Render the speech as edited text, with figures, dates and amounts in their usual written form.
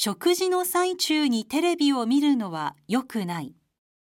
食事の最中にテレビを見るのは良くない。